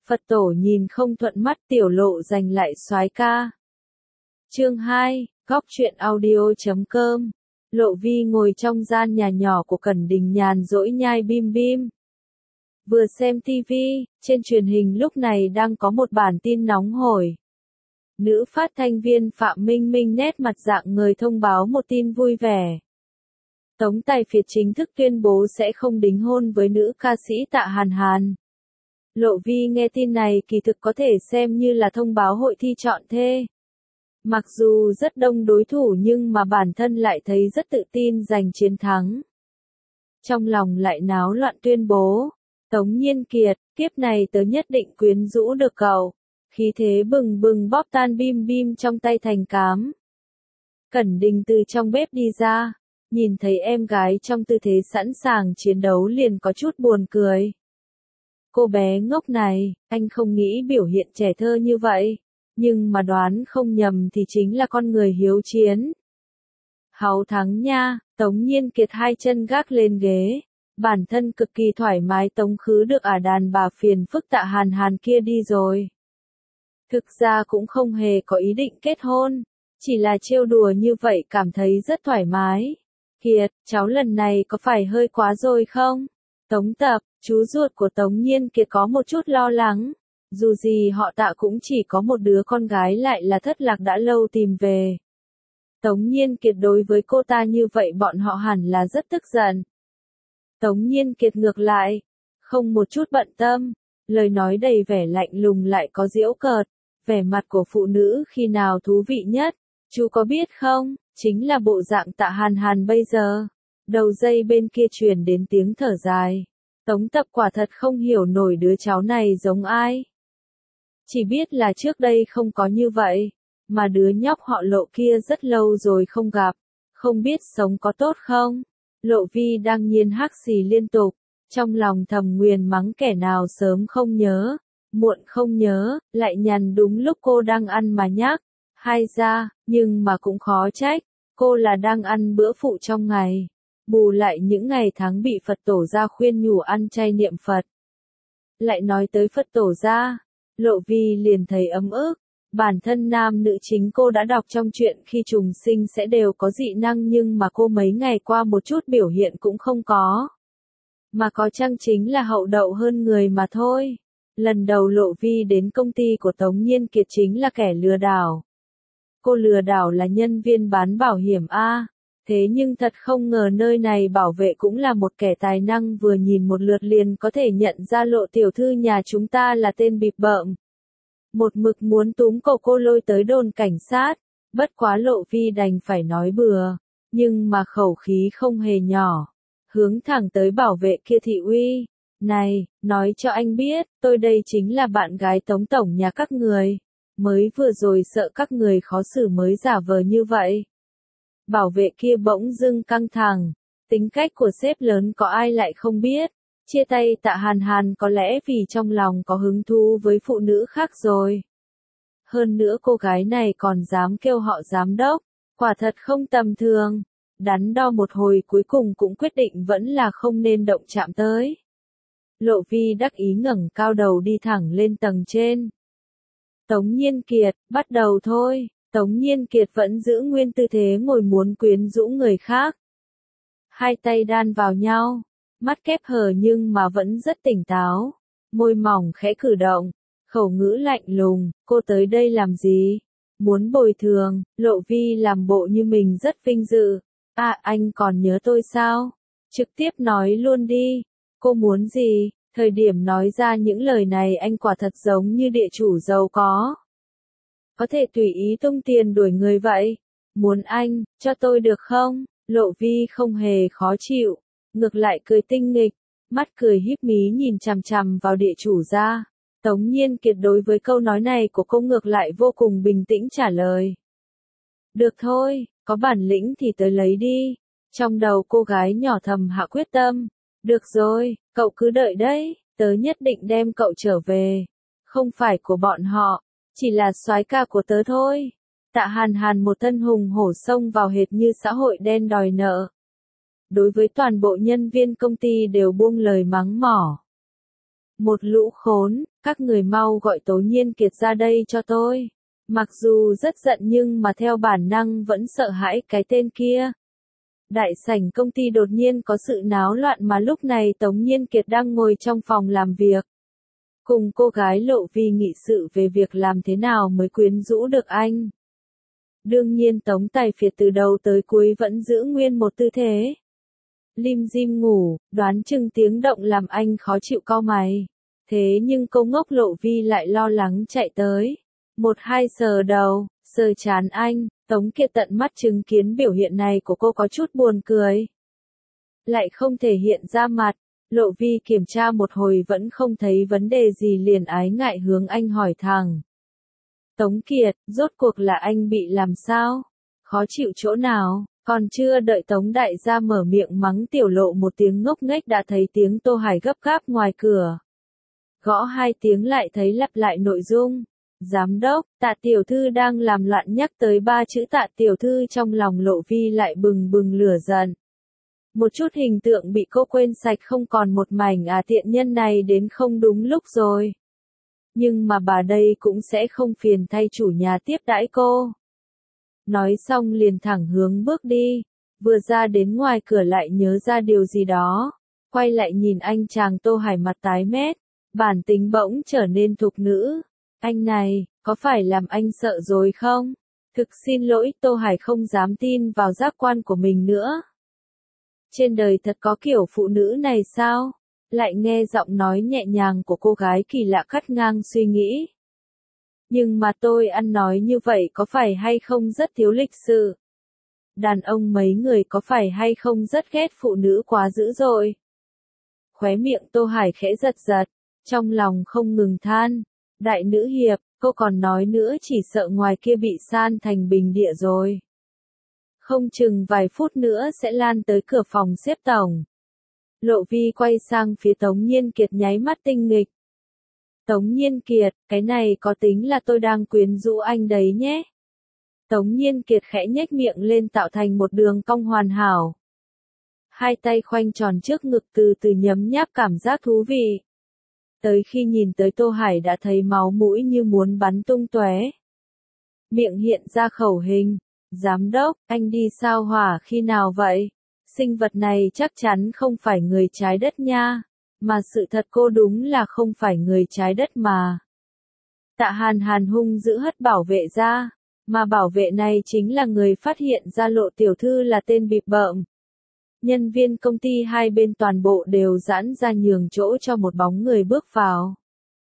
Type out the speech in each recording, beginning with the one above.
Phật tổ nhìn không thuận mắt tiểu lộ giành lại soái ca. Chương 2, góc truyện audio.com. Lộ Vi ngồi trong gian nhà nhỏ của Cẩn Đình nhàn rỗi nhai bim bim. Vừa xem tivi, trên truyền hình lúc này đang có một bản tin nóng hổi. Nữ phát thanh viên Phạm Minh Minh nét mặt rạng ngời thông báo một tin vui vẻ. Tống Tài Phiệt chính thức tuyên bố sẽ không đính hôn với nữ ca sĩ Tạ Hàn Hàn. Lộ Vi nghe tin này kỳ thực có thể xem như là thông báo hội thi chọn thê. Mặc dù rất đông đối thủ nhưng mà bản thân lại thấy rất tự tin giành chiến thắng. Trong lòng lại náo loạn tuyên bố, Tống Nhiên Kiệt, kiếp này tớ nhất định quyến rũ được cậu. Khí thế bừng bừng bóp tan bim bim trong tay thành cám. Cẩn Đình từ trong bếp đi ra, nhìn thấy em gái trong tư thế sẵn sàng chiến đấu liền có chút buồn cười. Cô bé ngốc này, anh không nghĩ biểu hiện trẻ thơ như vậy, nhưng mà đoán không nhầm thì chính là con người hiếu chiến. Háo thắng nha, Tống Nhiên Kiệt hai chân gác lên ghế, bản thân cực kỳ thoải mái tống khứ được đàn bà phiền phức Tạ Hàn Hàn kia đi rồi. Thực ra cũng không hề có ý định kết hôn, chỉ là trêu đùa như vậy cảm thấy rất thoải mái. Kiệt, cháu lần này có phải hơi quá rồi không? Tống Tập, chú ruột của Tống Nhiên Kiệt có một chút lo lắng. Dù gì họ Tạ cũng chỉ có một đứa con gái lại là thất lạc đã lâu tìm về. Tống Nhiên Kiệt đối với cô ta như vậy bọn họ hẳn là rất tức giận. Tống Nhiên Kiệt ngược lại, không một chút bận tâm, lời nói đầy vẻ lạnh lùng lại có giễu cợt, vẻ mặt của phụ nữ khi nào thú vị nhất, chú có biết không, chính là bộ dạng Tạ Hàn Hàn bây giờ. Đầu dây bên kia truyền đến tiếng thở dài. Tống Tập quả thật không hiểu nổi đứa cháu này giống ai. Chỉ biết là trước đây không có như vậy, mà đứa nhóc họ Lộ kia rất lâu rồi không gặp, không biết sống có tốt không. Lộ Vi đang nhiên hắc xì liên tục, trong lòng thầm nguyền mắng kẻ nào sớm không nhớ, muộn không nhớ, lại nhằn đúng lúc cô đang ăn mà nhắc. Hay ra, nhưng mà cũng khó trách, cô là đang ăn bữa phụ trong ngày. Bù lại những ngày tháng bị Phật tổ gia khuyên nhủ ăn chay niệm Phật. Lại nói tới Phật tổ gia, Lộ Vi liền thấy ấm ức. Bản thân nam nữ chính cô đã đọc trong truyện khi trùng sinh sẽ đều có dị năng nhưng mà cô mấy ngày qua một chút biểu hiện cũng không có. Mà có chăng chính là hậu đậu hơn người mà thôi. Lần đầu Lộ Vi đến công ty của Tống Nhiên Kiệt chính là kẻ lừa đảo. Cô lừa đảo là nhân viên bán bảo hiểm A. Thế nhưng thật không ngờ nơi này bảo vệ cũng là một kẻ tài năng vừa nhìn một lượt liền có thể nhận ra Lộ tiểu thư nhà chúng ta là tên bịp bợm. Một mực muốn túm cổ cô lôi tới đồn cảnh sát, bất quá Lộ Vi đành phải nói bừa, nhưng mà khẩu khí không hề nhỏ, hướng thẳng tới bảo vệ kia thị uy. Này, nói cho anh biết, tôi đây chính là bạn gái Tống tổng nhà các người, mới vừa rồi sợ các người khó xử mới giả vờ như vậy. Bảo vệ kia bỗng dưng căng thẳng, tính cách của sếp lớn có ai lại không biết, chia tay Tạ Hàn Hàn có lẽ vì trong lòng có hứng thú với phụ nữ khác rồi. Hơn nữa cô gái này còn dám kêu họ giám đốc, quả thật không tầm thường. Đắn đo một hồi cuối cùng cũng quyết định vẫn là không nên động chạm tới. Lộ Vi đắc ý ngẩng cao đầu đi thẳng lên tầng trên. Tống Nhiên Kiệt, bắt đầu thôi. Tống Nhiên Kiệt vẫn giữ nguyên tư thế ngồi muốn quyến rũ người khác. Hai tay đan vào nhau, mắt khép hờ nhưng mà vẫn rất tỉnh táo. Môi mỏng khẽ cử động, khẩu ngữ lạnh lùng, cô tới đây làm gì? Muốn bồi thường, Lộ Vi làm bộ như mình rất vinh dự. À, anh còn nhớ tôi sao? Trực tiếp nói luôn đi. Cô muốn gì? Thời điểm nói ra những lời này anh quả thật giống như địa chủ giàu có. Có thể tùy ý tung tiền đuổi người vậy. Muốn anh, cho tôi được không? Lộ Vi không hề khó chịu, ngược lại cười tinh nghịch, mắt cười híp mí nhìn chằm chằm vào địa chủ gia. Tống Nhiên Kiệt đối với câu nói này của cô ngược lại vô cùng bình tĩnh trả lời. Được thôi, có bản lĩnh thì tới lấy đi. Trong đầu cô gái nhỏ thầm hạ quyết tâm. Được rồi, cậu cứ đợi đấy, tớ nhất định đem cậu trở về. Không phải của bọn họ, chỉ là soái ca của tớ thôi. Tạ Hàn Hàn một thân hùng hổ xông vào hệt như xã hội đen đòi nợ. Đối với toàn bộ nhân viên công ty đều buông lời mắng mỏ. Một lũ khốn, các người mau gọi Tố Nhiên Kiệt ra đây cho tôi. Mặc dù rất giận nhưng mà theo bản năng vẫn sợ hãi cái tên kia. Đại sảnh công ty đột nhiên có sự náo loạn mà lúc này Tống Nhiên Kiệt đang ngồi trong phòng làm việc. Cùng cô gái Lộ Vi nghị sự về việc làm thế nào mới quyến rũ được anh. Đương nhiên Tống Tài Phiệt từ đầu tới cuối vẫn giữ nguyên một tư thế. Lim dim ngủ, đoán chừng tiếng động làm anh khó chịu cau mày. Thế nhưng cô ngốc Lộ Vi lại lo lắng chạy tới. Một hai sờ đầu, sờ chán anh, Tống Kiệt tận mắt chứng kiến biểu hiện này của cô có chút buồn cười. Lại không thể hiện ra mặt, Lộ Vi kiểm tra một hồi vẫn không thấy vấn đề gì liền ái ngại hướng anh hỏi thẳng. Tống Kiệt, rốt cuộc là anh bị làm sao? Khó chịu chỗ nào? Còn chưa đợi Tống Đại gia mở miệng mắng Tiểu Lộ một tiếng ngốc nghếch đã thấy tiếng Tô Hải gấp gáp ngoài cửa. Gõ 2 tiếng lại thấy lặp lại nội dung. Giám đốc, Tạ tiểu thư đang làm loạn, nhắc tới 3 chữ Tạ tiểu thư trong lòng Lộ Vi lại bừng bừng lửa giận. Một chút hình tượng bị cô quên sạch không còn một mảnh, tiện nhân này đến không đúng lúc rồi. Nhưng mà bà đây cũng sẽ không phiền thay chủ nhà tiếp đãi cô. Nói xong liền thẳng hướng bước đi, vừa ra đến ngoài cửa lại nhớ ra điều gì đó, quay lại nhìn anh chàng Tô Hải mặt tái mét, bản tính bỗng trở nên thục nữ. Anh này, có phải làm anh sợ rồi không? Thực xin lỗi, Tô Hải không dám tin vào giác quan của mình nữa. Trên đời thật có kiểu phụ nữ này sao? Lại nghe giọng nói nhẹ nhàng của cô gái kỳ lạ cắt ngang suy nghĩ. Nhưng mà tôi ăn nói như vậy có phải hay không rất thiếu lịch sự? Đàn ông mấy người có phải hay không rất ghét phụ nữ quá dữ dội? Khóe miệng Tô Hải khẽ giật giật, trong lòng không ngừng than. Đại nữ hiệp, cô còn nói nữa chỉ sợ ngoài kia bị san thành bình địa rồi. Không chừng vài phút nữa sẽ lan tới cửa phòng xếp tổng. Lộ Vi quay sang phía Tống Nhiên Kiệt nháy mắt tinh nghịch. Tống Nhiên Kiệt, cái này có tính là tôi đang quyến rũ anh đấy nhé. Tống Nhiên Kiệt khẽ nhếch miệng lên tạo thành một đường cong hoàn hảo. Hai tay khoanh tròn trước ngực từ từ nhấm nháp cảm giác thú vị. Tới khi nhìn tới Tô Hải đã thấy máu mũi như muốn bắn tung tóe. Miệng hiện ra khẩu hình. Giám đốc, anh đi sao hỏa khi nào vậy? Sinh vật này chắc chắn không phải người trái đất nha. Mà sự thật cô đúng là không phải người trái đất mà. Tạ Hàn Hàn hung dữ hất bảo vệ ra. Mà bảo vệ này chính là người phát hiện ra Lộ tiểu thư là tên bịp bợm. Nhân viên công ty hai bên toàn bộ đều giãn ra nhường chỗ cho một bóng người bước vào.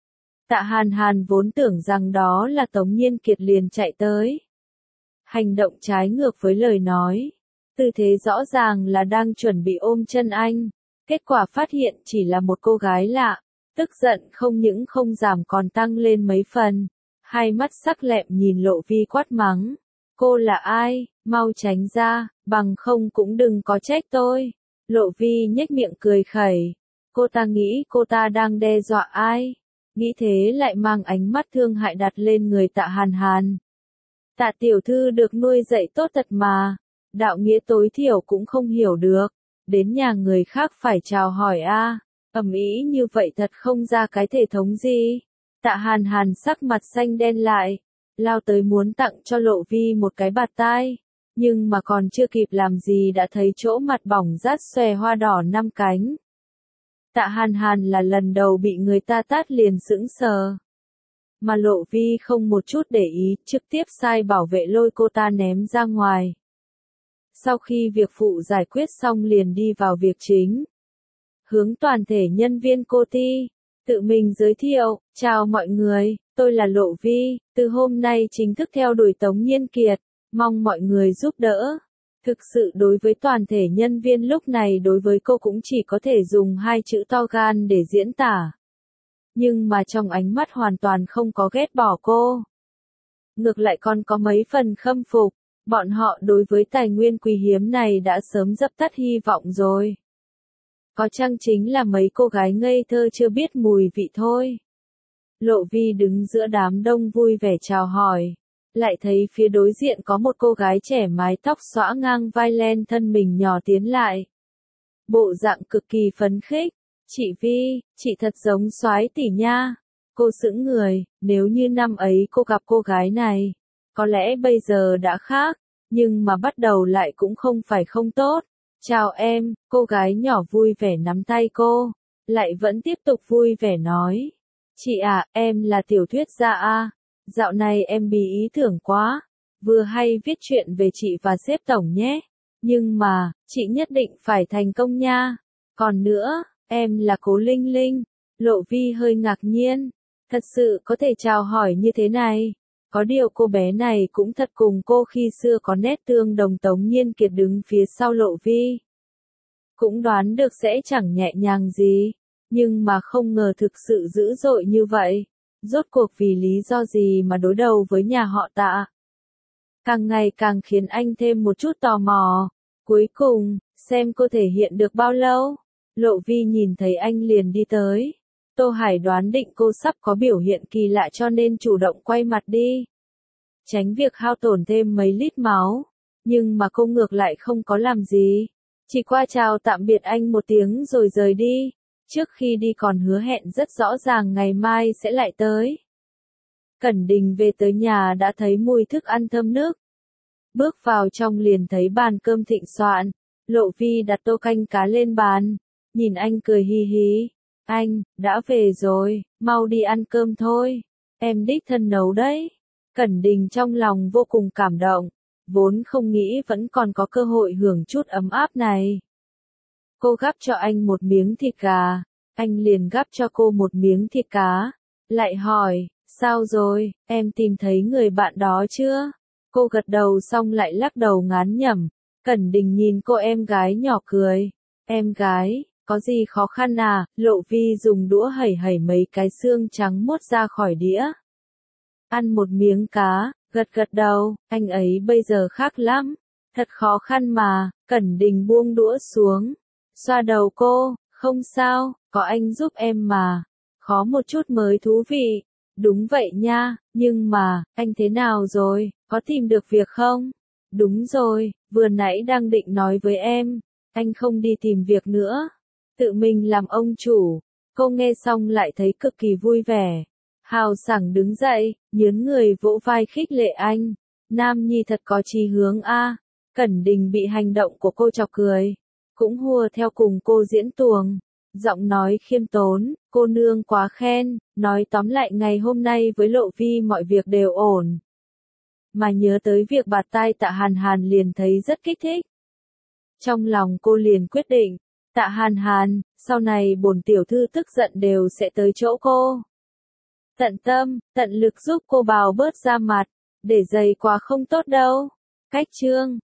Tạ Hàn Hàn vốn tưởng rằng đó là Tống Nhiên Kiệt liền chạy tới. Hành động trái ngược với lời nói. Tư thế rõ ràng là đang chuẩn bị ôm chân anh. Kết quả phát hiện chỉ là một cô gái lạ. Tức giận không những không giảm còn tăng lên mấy phần. Hai mắt sắc lẹm nhìn Lộ Vi quát mắng. Cô là ai? Mau tránh ra, bằng không cũng đừng có trách tôi. Lộ Vi nhếch miệng cười khẩy. Cô ta nghĩ cô ta đang đe dọa ai? Nghĩ thế lại mang ánh mắt thương hại đặt lên người Tạ Hàn Hàn. Tạ tiểu thư được nuôi dạy tốt thật mà. Đạo nghĩa tối thiểu cũng không hiểu được. Đến nhà người khác phải chào hỏi a. Ầm ĩ như vậy thật không ra cái thể thống gì. Tạ Hàn Hàn sắc mặt xanh đen lại. Lao tới muốn tặng cho Lộ Vi một cái bạt tai. Nhưng mà còn chưa kịp làm gì đã thấy chỗ mặt bỏng rát xòe hoa đỏ 5 cánh. Tạ Hàn Hàn là lần đầu bị người ta tát liền sững sờ. Mà Lộ Vi không một chút để ý, trực tiếp sai bảo vệ lôi cô ta ném ra ngoài. Sau khi việc phụ giải quyết xong liền đi vào việc chính. Hướng toàn thể nhân viên cô ty, tự mình giới thiệu, chào mọi người, tôi là Lộ Vi, từ hôm nay chính thức theo đuổi Tống Nhiên Kiệt, mong mọi người giúp đỡ. Thực sự đối với toàn thể nhân viên lúc này đối với cô cũng chỉ có thể dùng 2 chữ to gan để diễn tả. Nhưng mà trong ánh mắt hoàn toàn không có ghét bỏ cô. Ngược lại còn có mấy phần khâm phục, bọn họ đối với tài nguyên quý hiếm này đã sớm dập tắt hy vọng rồi. Có chăng chính là mấy cô gái ngây thơ chưa biết mùi vị thôi. Lộ Vi đứng giữa đám đông vui vẻ chào hỏi. Lại thấy phía đối diện có một cô gái trẻ mái tóc xõa ngang vai len thân mình nhỏ tiến lại. Bộ dạng cực kỳ phấn khích. Chị Vi, chị thật giống soái tỷ nha. Cô sững người, nếu như năm ấy cô gặp cô gái này, có lẽ bây giờ đã khác, nhưng mà bắt đầu lại cũng không phải không tốt. Chào em, cô gái nhỏ vui vẻ nắm tay cô, lại vẫn tiếp tục vui vẻ nói. Chị à, em là tiểu thuyết gia à, dạo này em bí ý tưởng quá, vừa hay viết chuyện về chị và sếp tổng nhé, nhưng mà, chị nhất định phải thành công nha. Còn nữa, em là Cố Linh Linh. Lộ Vi hơi ngạc nhiên, thật sự có thể chào hỏi như thế này. Có điều cô bé này cũng thật cùng cô khi xưa có nét tương đồng. Tống Nhiên Kiệt đứng phía sau Lộ Vi, cũng đoán được sẽ chẳng nhẹ nhàng gì, nhưng mà không ngờ thực sự dữ dội như vậy. Rốt cuộc vì lý do gì mà đối đầu với nhà họ Tạ? Càng ngày càng khiến anh thêm một chút tò mò. Cuối cùng, xem cô thể hiện được bao lâu. Lộ Vi nhìn thấy anh liền đi tới. Tô Hải đoán định cô sắp có biểu hiện kỳ lạ cho nên chủ động quay mặt đi, tránh việc hao tổn thêm mấy lít máu. Nhưng mà cô ngược lại không có làm gì, chỉ qua chào tạm biệt anh một tiếng rồi rời đi. Trước khi đi còn hứa hẹn rất rõ ràng ngày mai sẽ lại tới. Cẩn Đình về tới nhà đã thấy mùi thức ăn thơm nức. Bước vào trong liền thấy bàn cơm thịnh soạn. Lộ Vi đặt tô canh cá lên bàn, nhìn anh cười hi hí. Anh, đã về rồi, mau đi ăn cơm thôi. Em đích thân nấu đấy. Cẩn Đình trong lòng vô cùng cảm động, vốn không nghĩ vẫn còn có cơ hội hưởng chút ấm áp này. Cô gắp cho anh một miếng thịt gà, anh liền gắp cho cô một miếng thịt cá. Lại hỏi, sao rồi, em tìm thấy người bạn đó chưa? Cô gật đầu xong lại lắc đầu ngán nhẩm. Cẩn Đình nhìn cô em gái nhỏ cười. Em gái, có gì khó khăn à? Lộ Vi dùng đũa hẩy hẩy mấy cái xương trắng muốt ra khỏi đĩa. Ăn một miếng cá, gật gật đầu, anh ấy bây giờ khác lắm. Thật khó khăn mà. Cẩn Đình buông đũa xuống, xoa đầu cô, không sao, có anh giúp em mà. Khó một chút mới thú vị. Đúng vậy nha, nhưng mà, anh thế nào rồi, có tìm được việc không? Đúng rồi, vừa nãy đang định nói với em, anh không đi tìm việc nữa, tự mình làm ông chủ. Cô nghe xong lại thấy cực kỳ vui vẻ, hào sảng đứng dậy, nhớn người vỗ vai khích lệ anh. Nam nhi thật có chí hướng a. Cẩn Đình bị hành động của cô chọc cười, cũng hùa theo cùng cô diễn tuồng. Giọng nói khiêm tốn, cô nương quá khen, nói tóm lại ngày hôm nay với Lộ Vi mọi việc đều ổn. Mà nhớ tới việc bạt tai Tạ Hàn Hàn liền thấy rất kích thích. Trong lòng cô liền quyết định, Tạ Hàn Hàn, sau này bổn tiểu thư tức giận đều sẽ tới chỗ cô. Tận tâm, tận lực giúp cô bào bớt da mặt, để dày quá không tốt đâu. Cách chương